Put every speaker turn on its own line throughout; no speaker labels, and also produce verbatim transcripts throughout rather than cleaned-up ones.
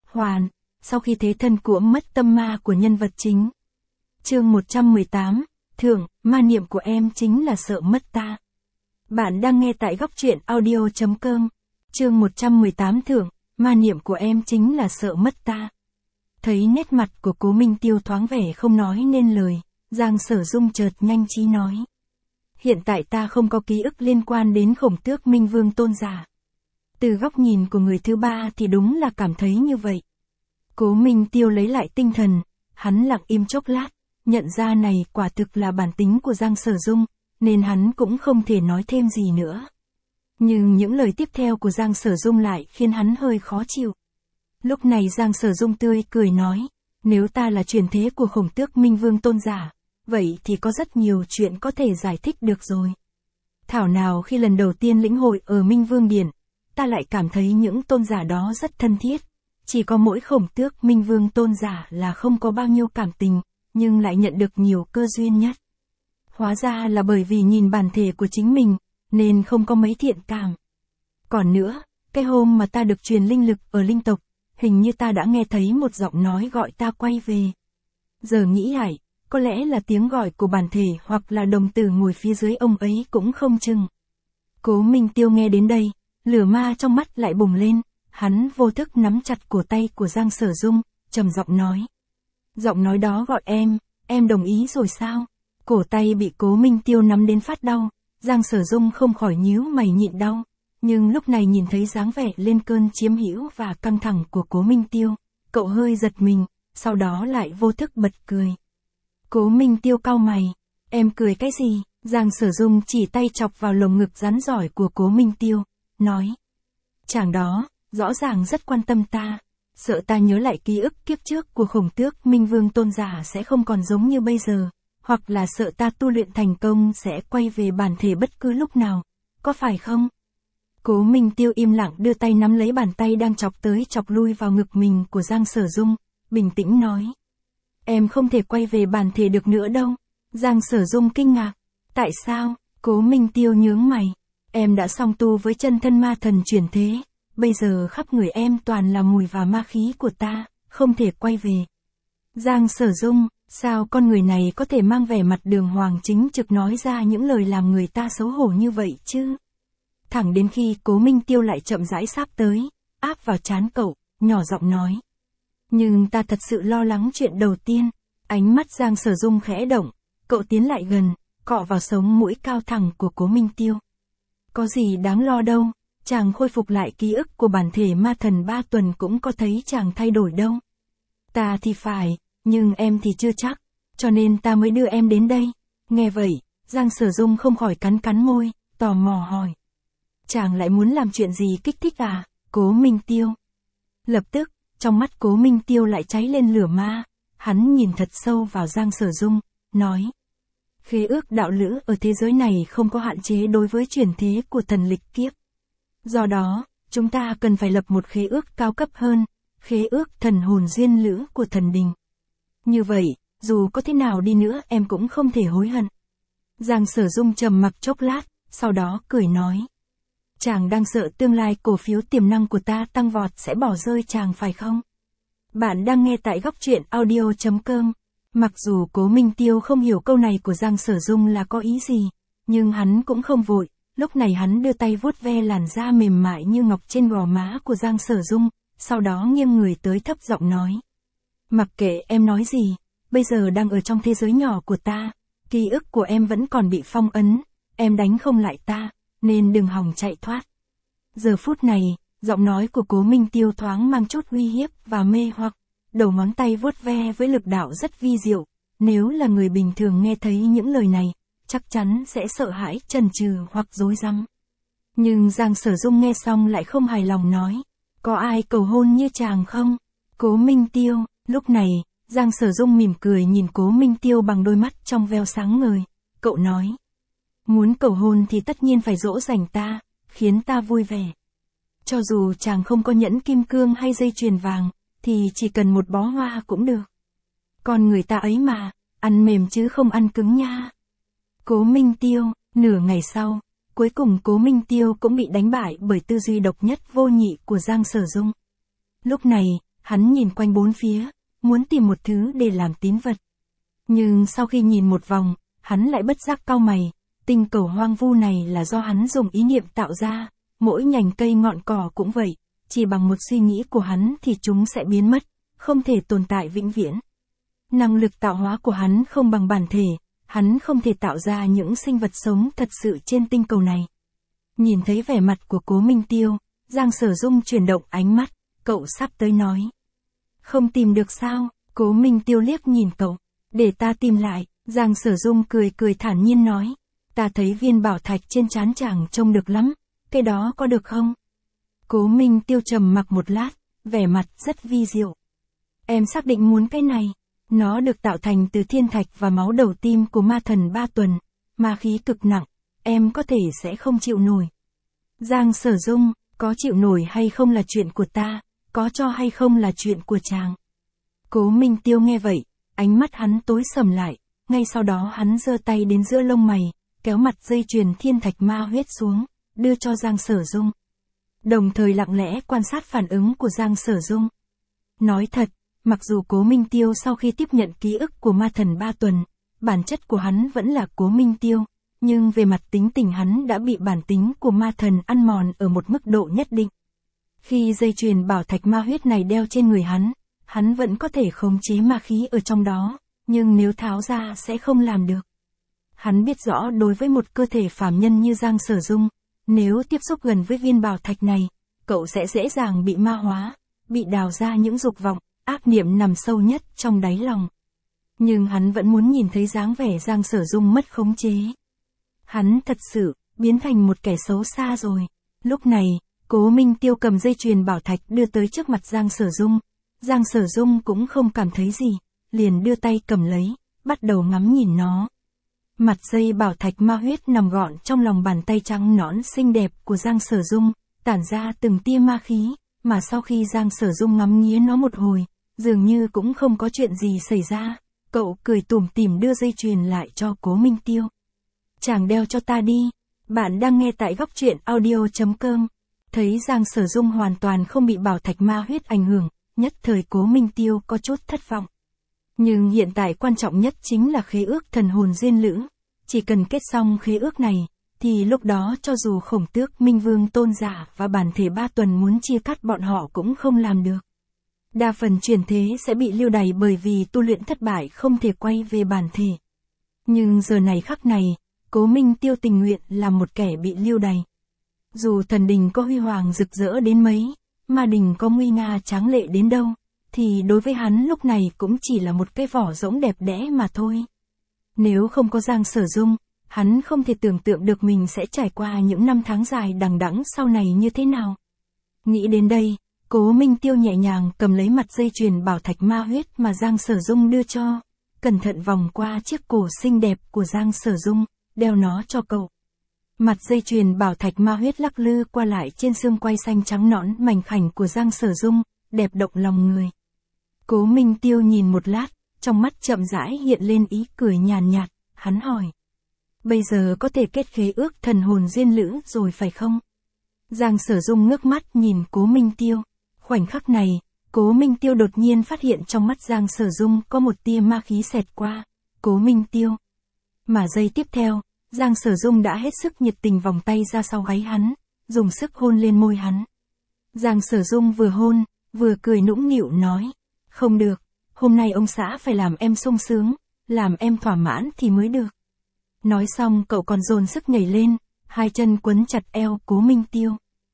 hoàn, sau khi thế thân của mất tâm ma của nhân vật chính. Chương một trăm mười tám, Thưởng, ma niệm của em chính là sợ mất ta. Bạn đang nghe tại góc truyện audio chấm com. Chương một trăm mười tám Thưởng, ma niệm của em chính là sợ mất ta. Thấy nét mặt của Cố Minh Tiêu thoáng vẻ không nói nên lời, Giang Sở Dung chợt nhanh trí nói. Hiện tại ta không có ký ức liên quan đến Khổng Tước Minh Vương tôn giả. Từ góc nhìn của người thứ ba thì đúng là cảm thấy như vậy. Cố Minh Tiêu lấy lại tinh thần, hắn lặng im chốc lát, nhận ra này quả thực là bản tính của Giang Sở Dung, nên hắn cũng không thể nói thêm gì nữa. Nhưng những lời tiếp theo của Giang Sở Dung lại khiến hắn hơi khó chịu. Lúc này Giang Sở Dung tươi cười nói, nếu ta là truyền thế của Khổng Tước Minh Vương tôn giả, vậy thì có rất nhiều chuyện có thể giải thích được rồi. Thảo nào khi lần đầu tiên lĩnh hội ở Minh Vương Điện, ta lại cảm thấy những tôn giả đó rất thân thiết. Chỉ có mỗi Khổng Tước Minh Vương tôn giả là không có bao nhiêu cảm tình, nhưng lại nhận được nhiều cơ duyên nhất. Hóa ra là bởi vì nhìn bản thể của chính mình, nên không có mấy thiện cảm. Còn nữa, cái hôm mà ta được truyền linh lực ở linh tộc, hình như ta đã nghe thấy một giọng nói gọi ta quay về. Giờ nghĩ lại, có lẽ là tiếng gọi của bản thể hoặc là đồng tử ngồi phía dưới ông ấy cũng không chừng. Cố Minh Tiêu nghe đến đây, lửa ma trong mắt lại bùng lên, hắn vô thức nắm chặt cổ tay của Giang Sở Dung, trầm giọng nói. Giọng nói đó gọi em, em đồng ý rồi sao? Cổ tay bị Cố Minh Tiêu nắm đến phát đau, Giang Sở Dung không khỏi nhíu mày nhịn đau, nhưng lúc này nhìn thấy dáng vẻ lên cơn chiếm hữu và căng thẳng của Cố Minh Tiêu, cậu hơi giật mình, sau đó lại vô thức bật cười. Cố Minh Tiêu cau mày, em cười cái gì? Giang Sở Dung chỉ tay chọc vào lồng ngực rắn giỏi của Cố Minh Tiêu, nói. Chàng đó, rõ ràng rất quan tâm ta, sợ ta nhớ lại ký ức kiếp trước của Khổng Tước Minh Vương tôn giả sẽ không còn giống như bây giờ, hoặc là sợ ta tu luyện thành công sẽ quay về bản thể bất cứ lúc nào, có phải không? Cố Minh Tiêu im lặng đưa tay nắm lấy bàn tay đang chọc tới chọc lui vào ngực mình của Giang Sở Dung, bình tĩnh nói. Em không thể quay về bản thể được nữa đâu. Giang Sở Dung kinh ngạc. Tại sao? Cố Minh Tiêu nhướng mày. Em đã song tu với chân thân ma thần chuyển thế, bây giờ khắp người em toàn là mùi và ma khí của ta, không thể quay về. Giang Sở Dung, sao con người này có thể mang vẻ mặt đường hoàng chính trực nói ra những lời làm người ta xấu hổ như vậy chứ? Thẳng đến khi Cố Minh Tiêu lại chậm rãi sáp tới, áp vào trán cậu, nhỏ giọng nói. Nhưng ta thật sự lo lắng chuyện đầu tiên. Ánh mắt Giang Sở Dung khẽ động, cậu tiến lại gần, cọ vào sống mũi cao thẳng của Cố Minh Tiêu. Có gì đáng lo đâu, chàng khôi phục lại ký ức của bản thể ma thần ba tuần cũng có thấy chàng thay đổi đâu. Ta thì phải, nhưng em thì chưa chắc, cho nên ta mới đưa em đến đây. Nghe vậy, Giang Sở Dung không khỏi cắn cắn môi, tò mò hỏi. Chàng lại muốn làm chuyện gì kích thích à, Cố Minh Tiêu? Lập tức, trong mắt Cố Minh Tiêu lại cháy lên lửa ma, hắn nhìn thật sâu vào Giang Sở Dung, nói. Khế ước đạo lữ ở thế giới này không có hạn chế đối với chuyển thế của thần lịch kiếp. Do đó, chúng ta cần phải lập một khế ước cao cấp hơn, khế ước thần hồn duyên lữ của thần đình. Như vậy, dù có thế nào đi nữa em cũng không thể hối hận. Giang Sở Dung trầm mặc chốc lát, sau đó cười nói. Chàng đang sợ tương lai cổ phiếu tiềm năng của ta tăng vọt sẽ bỏ rơi chàng phải không? Bạn đang nghe tại góc truyện audio chấm com. Mặc dù Cố Minh Tiêu không hiểu câu này của Giang Sở Dung là có ý gì, nhưng hắn cũng không vội, lúc này hắn đưa tay vuốt ve làn da mềm mại như ngọc trên gò má của Giang Sở Dung, sau đó nghiêng người tới thấp giọng nói. Mặc kệ em nói gì, bây giờ đang ở trong thế giới nhỏ của ta, ký ức của em vẫn còn bị phong ấn, em đánh không lại ta, nên đừng hòng chạy thoát. Giờ phút này, giọng nói của Cố Minh Tiêu thoáng mang chút uy hiếp và mê hoặc, đầu ngón tay vuốt ve với lực đạo rất vi diệu, nếu là người bình thường nghe thấy những lời này, chắc chắn sẽ sợ hãi chần chừ hoặc rối rắm. Nhưng Giang Sở Dung nghe xong lại không hài lòng nói, có ai cầu hôn như chàng không? Cố Minh Tiêu, lúc này, Giang Sở Dung mỉm cười nhìn Cố Minh Tiêu bằng đôi mắt trong veo sáng ngời, cậu nói. Muốn cầu hôn thì tất nhiên phải dỗ dành ta, khiến ta vui vẻ. Cho dù chàng không có nhẫn kim cương hay dây chuyền vàng, thì chỉ cần một bó hoa cũng được. Con người ta ấy mà, ăn mềm chứ không ăn cứng nha. Cố Minh Tiêu, nửa ngày sau, cuối cùng Cố Minh Tiêu cũng bị đánh bại bởi tư duy độc nhất vô nhị của Giang Sở Dung. Lúc này, hắn nhìn quanh bốn phía, muốn tìm một thứ để làm tín vật. Nhưng sau khi nhìn một vòng, hắn lại bất giác cau mày, tinh cầu hoang vu này là do hắn dùng ý niệm tạo ra, mỗi nhành cây ngọn cỏ cũng vậy, chỉ bằng một suy nghĩ của hắn thì chúng sẽ biến mất, không thể tồn tại vĩnh viễn. Năng lực tạo hóa của hắn không bằng bản thể, hắn không thể tạo ra những sinh vật sống thật sự trên tinh cầu này. Nhìn thấy vẻ mặt của Cố Minh Tiêu, Giang Sở Dung chuyển động ánh mắt, cậu sắp tới nói. Không tìm được sao? Cố Minh Tiêu liếc nhìn cậu, để ta tìm lại. Giang Sở Dung cười cười thản nhiên nói, ta thấy viên bảo thạch trên trán chàng trông được lắm, cái đó có được không? Cố Minh Tiêu trầm mặc một lát, vẻ mặt rất vi diệu. Em xác định muốn cái này, nó được tạo thành từ thiên thạch và máu đầu tim của ma thần ba tuần, ma khí cực nặng, em có thể sẽ không chịu nổi. Giang Sở Dung, có chịu nổi hay không là chuyện của ta, có cho hay không là chuyện của chàng. Cố Minh Tiêu nghe vậy, ánh mắt hắn tối sầm lại, ngay sau đó hắn giơ tay đến giữa lông mày, kéo mặt dây chuyền thiên thạch ma huyết xuống, đưa cho Giang Sở Dung. Đồng thời lặng lẽ quan sát phản ứng của Giang Sở Dung. Nói thật, mặc dù Cố Minh Tiêu sau khi tiếp nhận ký ức của ma thần ba tuần, bản chất của hắn vẫn là Cố Minh Tiêu, nhưng về mặt tính tình hắn đã bị bản tính của ma thần ăn mòn ở một mức độ nhất định. Khi dây chuyền bảo thạch ma huyết này đeo trên người hắn, hắn vẫn có thể khống chế ma khí ở trong đó, nhưng nếu tháo ra sẽ không làm được. Hắn biết rõ đối với một cơ thể phàm nhân như Giang Sở Dung, nếu tiếp xúc gần với viên bảo thạch này, cậu sẽ dễ dàng bị ma hóa, bị đào ra những dục vọng, ác niệm nằm sâu nhất trong đáy lòng. Nhưng hắn vẫn muốn nhìn thấy dáng vẻ Giang Sở Dung mất khống chế. Hắn thật sự, biến thành một kẻ xấu xa rồi. Lúc này, Cố Minh Tiêu cầm dây chuyền bảo thạch đưa tới trước mặt Giang Sở Dung. Giang Sở Dung cũng không cảm thấy gì, liền đưa tay cầm lấy, bắt đầu ngắm nhìn nó. Mặt dây bảo thạch ma huyết nằm gọn trong lòng bàn tay trắng nõn xinh đẹp của Giang Sở Dung, tản ra từng tia ma khí, mà sau khi Giang Sở Dung ngắm nghía nó một hồi, dường như cũng không có chuyện gì xảy ra, cậu cười tủm tỉm đưa dây chuyền lại cho Cố Minh Tiêu. Chàng đeo cho ta đi, bạn đang nghe tại góc truyện audio chấm com. Thấy Giang Sở Dung hoàn toàn không bị bảo thạch ma huyết ảnh hưởng, nhất thời Cố Minh Tiêu có chút thất vọng. Nhưng hiện tại quan trọng nhất chính là khế ước thần hồn duyên lữ. Chỉ cần kết xong khế ước này, thì lúc đó cho dù Khổng Tước Minh Vương Tôn Giả và bản thể ba tuần muốn chia cắt bọn họ cũng không làm được. Đa phần chuyển thế sẽ bị lưu đày bởi vì tu luyện thất bại không thể quay về bản thể. Nhưng giờ này khắc này, Cố Minh Tiêu tình nguyện là một kẻ bị lưu đày. Dù thần đình có huy hoàng rực rỡ đến mấy, ma đình có nguy nga tráng lệ đến đâu, thì đối với hắn lúc này cũng chỉ là một cái vỏ rỗng đẹp đẽ mà thôi. Nếu không có Giang Sở Dung, hắn không thể tưởng tượng được mình sẽ trải qua những năm tháng dài đằng đẵng sau này như thế nào. Nghĩ đến đây, Cố Minh Tiêu nhẹ nhàng cầm lấy mặt dây chuyền bảo thạch ma huyết mà Giang Sở Dung đưa cho, cẩn thận vòng qua chiếc cổ xinh đẹp của Giang Sở Dung, đeo nó cho cậu. Mặt dây chuyền bảo thạch ma huyết lắc lư qua lại trên xương quai xanh trắng nõn mảnh khảnh của Giang Sở Dung, đẹp động lòng người. Cố Minh Tiêu nhìn một lát, trong mắt chậm rãi hiện lên ý cười nhàn nhạt, hắn hỏi. Bây giờ có thể kết khế ước thần hồn duyên lữ rồi phải không? Giang Sở Dung ngước mắt nhìn Cố Minh Tiêu. Khoảnh khắc này, Cố Minh Tiêu đột nhiên phát hiện trong mắt Giang Sở Dung có một tia ma khí xẹt qua. Cố Minh Tiêu. Mà giây tiếp theo, Giang Sở Dung đã hết sức nhiệt tình vòng tay ra sau gáy hắn, dùng sức hôn lên môi hắn. Giang Sở Dung vừa hôn, vừa cười nũng nịu nói. Không được, hôm nay ông xã phải làm em sung sướng, làm em thỏa mãn thì mới được. Nói xong cậu còn dồn sức nhảy lên, hai chân quấn chặt eo Cố Minh Tiêu.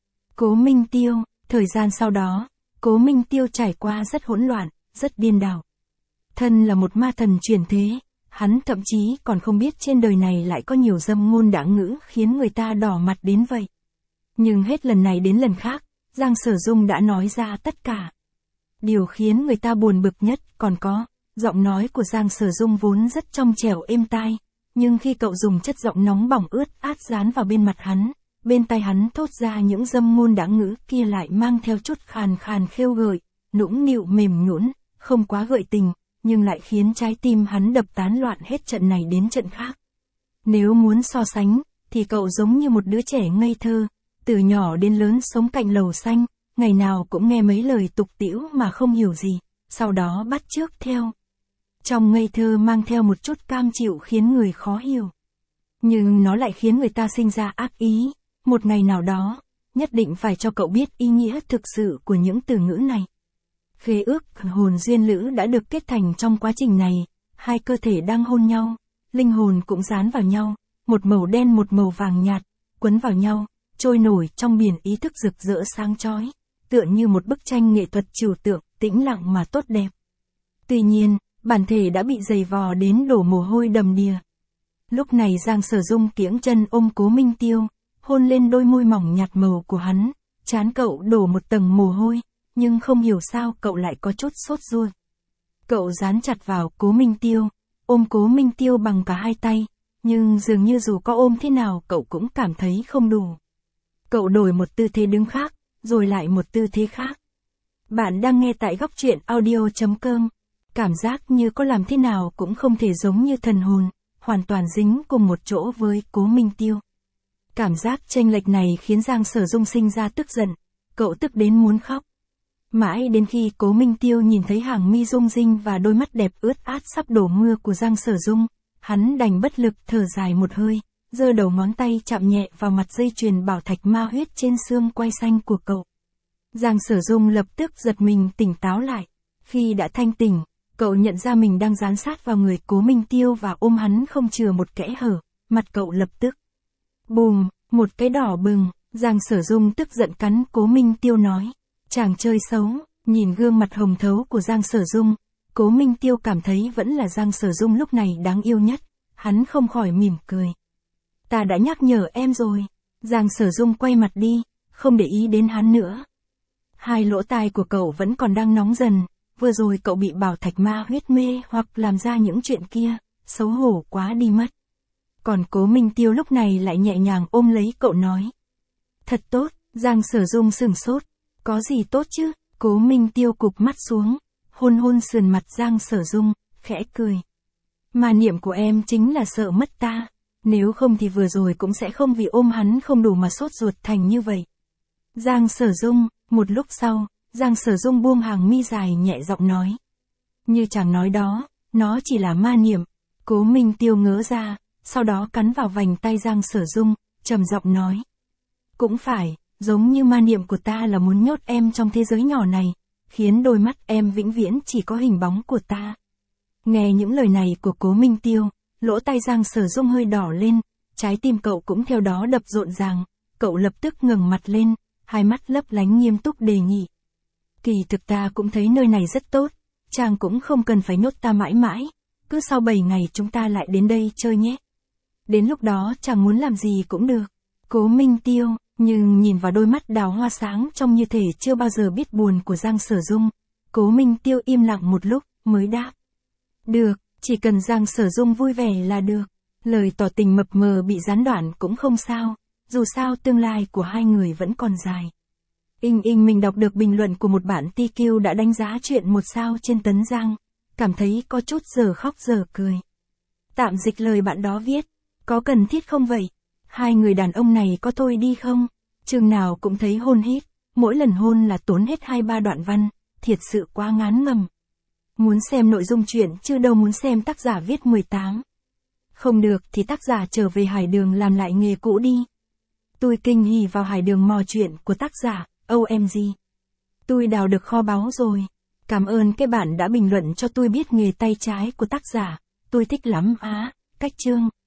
Cố Minh Tiêu, thời gian sau đó, Cố Minh Tiêu trải qua rất hỗn loạn, rất điên đảo. Thân là một ma thần chuyển thế, hắn thậm chí còn không biết trên đời này lại có nhiều dâm ngôn đãng ngữ khiến người ta đỏ mặt đến vậy. Nhưng hết lần này đến lần khác, Giang Sở Dung đã nói ra tất cả. Điều khiến người ta buồn bực nhất còn có, giọng nói của Giang Sở Dung vốn rất trong trẻo êm tai, nhưng khi cậu dùng chất giọng nóng bỏng ướt át dán vào bên mặt hắn, bên tai hắn thốt ra những dâm ngôn đãng ngữ kia lại mang theo chút khàn khàn khêu gợi, nũng nịu mềm nhũn, không quá gợi tình, nhưng lại khiến trái tim hắn đập tán loạn hết trận này đến trận khác. Nếu muốn so sánh, thì cậu giống như một đứa trẻ ngây thơ, từ nhỏ đến lớn sống cạnh lầu xanh, ngày nào cũng nghe mấy lời tục tĩu mà không hiểu gì, sau đó bắt chước theo. Trong ngây thơ mang theo một chút cam chịu khiến người khó hiểu. Nhưng nó lại khiến người ta sinh ra ác ý, một ngày nào đó, nhất định phải cho cậu biết ý nghĩa thực sự của những từ ngữ này. Khế ước hồn duyên lữ đã được kết thành trong quá trình này, hai cơ thể đang hôn nhau, linh hồn cũng dán vào nhau, một màu đen một màu vàng nhạt, quấn vào nhau, trôi nổi trong biển ý thức rực rỡ sáng chói, tựa như một bức tranh nghệ thuật trừu tượng, tĩnh lặng mà tốt đẹp. Tuy nhiên, bản thể đã bị dày vò đến đổ mồ hôi đầm đìa. Lúc này Giang Sở Dung kiễng chân ôm Cố Minh Tiêu, hôn lên đôi môi mỏng nhạt màu của hắn, trán cậu đổ một tầng mồ hôi, nhưng không hiểu sao cậu lại có chút sốt ruột. Cậu dán chặt vào Cố Minh Tiêu, ôm Cố Minh Tiêu bằng cả hai tay, nhưng dường như dù có ôm thế nào cậu cũng cảm thấy không đủ. Cậu đổi một tư thế đứng khác, rồi lại một tư thế khác. Bạn đang nghe tại góc truyện audio chấm com. Cảm giác như có làm thế nào cũng không thể giống như thần hồn, hoàn toàn dính cùng một chỗ với Cố Minh Tiêu. Cảm giác chênh lệch này khiến Giang Sở Dung sinh ra tức giận, cậu tức đến muốn khóc. Mãi đến khi Cố Minh Tiêu nhìn thấy hàng mi rung rinh và đôi mắt đẹp ướt át sắp đổ mưa của Giang Sở Dung, hắn đành bất lực thở dài một hơi, giơ đầu ngón tay chạm nhẹ vào mặt dây chuyền bảo thạch ma huyết trên xương quai xanh của cậu. Giang Sở Dung lập tức giật mình tỉnh táo lại. Khi đã thanh tỉnh, cậu nhận ra mình đang dán sát vào người Cố Minh Tiêu và ôm hắn không chừa một kẽ hở, mặt cậu lập tức bùm, một cái đỏ bừng. Giang Sở Dung tức giận cắn Cố Minh Tiêu nói, chàng chơi xấu. Nhìn gương mặt hồng thấu của Giang Sở Dung, Cố Minh Tiêu cảm thấy vẫn là Giang Sở Dung lúc này đáng yêu nhất, hắn không khỏi mỉm cười. Ta đã nhắc nhở em rồi. Giang Sở Dung quay mặt đi, không để ý đến hắn nữa. Hai lỗ tai của cậu vẫn còn đang nóng dần, vừa rồi cậu bị bảo thạch ma huyết mê hoặc làm ra những chuyện kia, xấu hổ quá đi mất. Còn Cố Minh Tiêu lúc này lại nhẹ nhàng ôm lấy cậu nói. Thật tốt. Giang Sở Dung sửng sốt. Có gì tốt chứ? Cố Minh Tiêu cụp mắt xuống, hôn hôn sườn mặt Giang Sở Dung, khẽ cười. Mà niệm của em chính là sợ mất ta, nếu không thì vừa rồi cũng sẽ không vì ôm hắn không đủ mà sốt ruột thành như vậy. Giang Sở Dung, một lúc sau, Giang Sở Dung buông hàng mi dài nhẹ giọng nói. Như chàng nói đó, nó chỉ là ma niệm. Cố Minh Tiêu ngớ ra, sau đó cắn vào vành tay Giang Sở Dung, trầm giọng nói. Cũng phải, giống như ma niệm của ta là muốn nhốt em trong thế giới nhỏ này, khiến đôi mắt em vĩnh viễn chỉ có hình bóng của ta. Nghe những lời này của Cố Minh Tiêu, lỗ tai Giang Sở Dung hơi đỏ lên, trái tim cậu cũng theo đó đập rộn ràng, cậu lập tức ngẩng mặt lên, hai mắt lấp lánh nghiêm túc đề nghị. Kỳ thực ta cũng thấy nơi này rất tốt, chàng cũng không cần phải nhốt ta mãi mãi, cứ sau bảy ngày chúng ta lại đến đây chơi nhé. Đến lúc đó chàng muốn làm gì cũng được. Cố Minh Tiêu, nhưng nhìn vào đôi mắt đào hoa sáng trong như thể chưa bao giờ biết buồn của Giang Sở Dung, Cố Minh Tiêu im lặng một lúc, mới đáp. Được, chỉ cần Giang Sở Dung vui vẻ là được. Lời tỏ tình mập mờ bị gián đoạn cũng không sao, dù sao tương lai của hai người vẫn còn dài. Inh inh mình đọc được bình luận của một bạn tê quy đã đánh giá chuyện một sao trên Tấn Giang, cảm thấy có chút giờ khóc giờ cười. Tạm dịch lời bạn đó viết, có cần thiết không vậy? Hai người đàn ông này có thôi đi không? Chừng nào cũng thấy hôn hít, mỗi lần hôn là tốn hết hai ba đoạn văn, thiệt sự quá ngán ngầm. Muốn xem nội dung chuyện chứ đâu muốn xem tác giả viết mười tám. Không được thì tác giả trở về Hải Đường làm lại nghề cũ đi. Tôi kinh hỉ vào Hải Đường mò chuyện của tác giả, o em giê. Tôi đào được kho báu rồi. Cảm ơn cái bạn đã bình luận cho tôi biết nghề tay trái của tác giả, tôi thích lắm á, cách chương.